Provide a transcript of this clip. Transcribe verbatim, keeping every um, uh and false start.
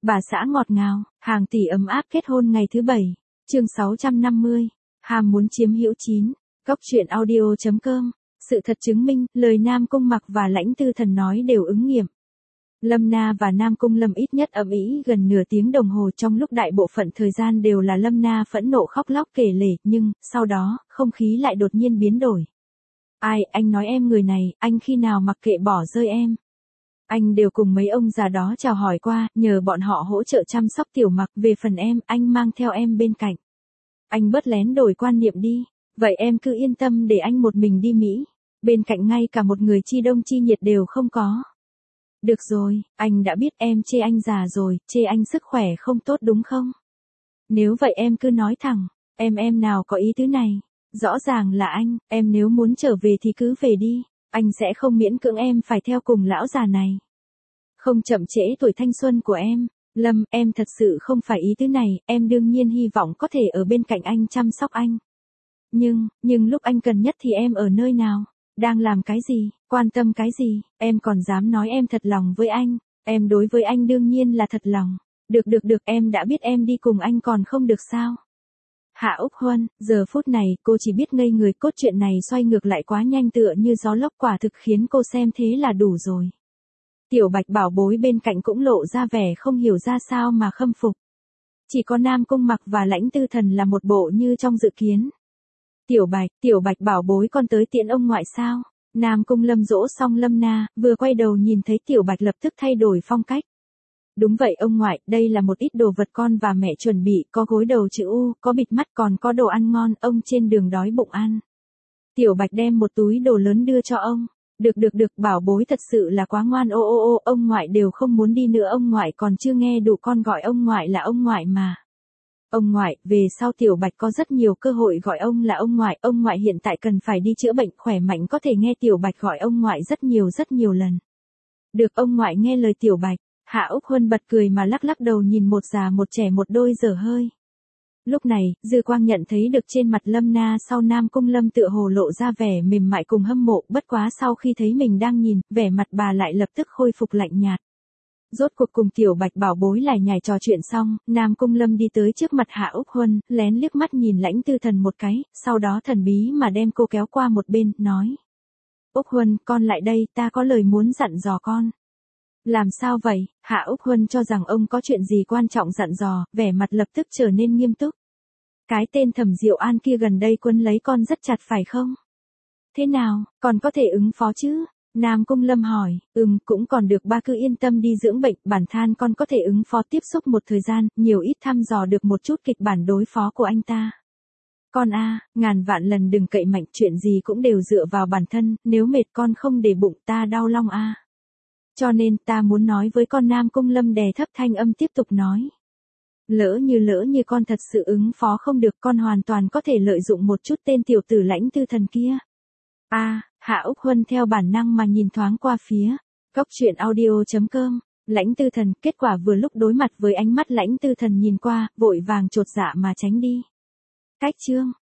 Bà xã ngọt ngào, hàng tỷ ấm áp kết hôn ngày thứ bảy. Chương sáu trăm năm mươi. Ham muốn chiếm hữu chín. Góc truyện audio chấm com. Sự thật chứng minh, lời Nam Cung Mặc và Lãnh Tư Thần nói đều ứng nghiệm. Lâm Na và Nam Cung Lâm ít nhất ầm ĩ gần nửa tiếng đồng hồ, trong lúc đại bộ phận thời gian đều là Lâm Na phẫn nộ khóc lóc kể lể, nhưng, sau đó, không khí lại đột nhiên biến đổi. Ai, anh nói em người này, anh khi nào mặc kệ bỏ rơi em. Anh đều cùng mấy ông già đó chào hỏi qua, nhờ bọn họ hỗ trợ chăm sóc Tiểu Mặc, về phần em, anh mang theo em bên cạnh. Anh bớt lén đổi quan niệm đi, vậy em cứ yên tâm để anh một mình đi Mỹ, bên cạnh ngay cả một người chi đông chi nhiệt đều không có. Được rồi, anh đã biết em chê anh già rồi, chê anh sức khỏe không tốt đúng không? Nếu vậy em cứ nói thẳng, em em nào có ý tứ này, rõ ràng là anh, em nếu muốn trở về thì cứ về đi, anh sẽ không miễn cưỡng em phải theo cùng lão già này. Không chậm trễ tuổi thanh xuân của em, Lâm, em thật sự không phải ý tứ này, em đương nhiên hy vọng có thể ở bên cạnh anh chăm sóc anh. Nhưng, nhưng lúc anh cần nhất thì em ở nơi nào? Đang làm cái gì, quan tâm cái gì, em còn dám nói em thật lòng với anh, em đối với anh đương nhiên là thật lòng. Được được được, em đã biết em đi cùng anh còn không được sao? Hạ Úc Huân, giờ phút này, cô chỉ biết ngây người, cốt truyện này xoay ngược lại quá nhanh tựa như gió lốc, quả thực khiến cô xem thế là đủ rồi. Tiểu Bạch bảo bối bên cạnh cũng lộ ra vẻ không hiểu ra sao mà khâm phục. Chỉ có Nam Cung Mặc và Lãnh Tư Thần là một bộ như trong dự kiến. Tiểu Bạch, Tiểu Bạch bảo bối con tới tiễn ông ngoại sao? Nam Cung Lâm dỗ xong Lâm Na, vừa quay đầu nhìn thấy Tiểu Bạch lập tức thay đổi phong cách. Đúng vậy ông ngoại, đây là một ít đồ vật con và mẹ chuẩn bị, có gối đầu chữ U, có bịt mắt, còn có đồ ăn ngon, ông trên đường đói bụng ăn. Tiểu Bạch đem một túi đồ lớn đưa cho ông. Được được được, bảo bối thật sự là quá ngoan, ô ô ô, ông ngoại đều không muốn đi nữa, ông ngoại còn chưa nghe đủ con gọi ông ngoại là ông ngoại mà. Ông ngoại, về sau Tiểu Bạch có rất nhiều cơ hội gọi ông là ông ngoại, ông ngoại hiện tại cần phải đi chữa bệnh khỏe mạnh, có thể nghe Tiểu Bạch gọi ông ngoại rất nhiều rất nhiều lần. Được, ông ngoại nghe lời Tiểu Bạch. Hạ Úc Huân bật cười mà lắc lắc đầu nhìn một già một trẻ một đôi dở hơi. Lúc này, dư quang nhận thấy được trên mặt Lâm Na sau Nam Cung Lâm tựa hồ lộ ra vẻ mềm mại cùng hâm mộ, bất quá sau khi thấy mình đang nhìn, vẻ mặt bà lại lập tức khôi phục lạnh nhạt. Rốt cuộc cùng Tiểu Bạch bảo bối lải nhải trò chuyện xong, Nam Cung Lâm đi tới trước mặt Hạ Úc Huân, lén liếc mắt nhìn Lãnh Tư Thần một cái, sau đó thần bí mà đem cô kéo qua một bên, nói. Úc Huân, con lại đây, ta có lời muốn dặn dò con. Làm sao vậy? Hạ Úc Huân cho rằng ông có chuyện gì quan trọng dặn dò, vẻ mặt lập tức trở nên nghiêm túc. Cái tên Thẩm Diệu An kia gần đây quân lấy con rất chặt phải không? Thế nào, còn có thể ứng phó chứ? Nam Cung Lâm hỏi, ừm, cũng còn được, ba cứ yên tâm đi dưỡng bệnh, bản than con có thể ứng phó tiếp xúc một thời gian, nhiều ít thăm dò được một chút kịch bản đối phó của anh ta. Con a, à, ngàn vạn lần đừng cậy mạnh, chuyện gì cũng đều dựa vào bản thân, nếu mệt con không để bụng ta đau lòng a. À. Cho nên ta muốn nói với con. Nam Cung Lâm đè thấp thanh âm tiếp tục nói. Lỡ như lỡ như con thật sự ứng phó không được, con hoàn toàn có thể lợi dụng một chút tên tiểu tử Lãnh Tư Thần kia. A, à, Hạ Úc Huân theo bản năng mà nhìn thoáng qua phía góc truyện audio chấm com. Lãnh Tư Thần, kết quả vừa lúc đối mặt với ánh mắt Lãnh Tư Thần nhìn qua, vội vàng chột dạ mà tránh đi. Cách chương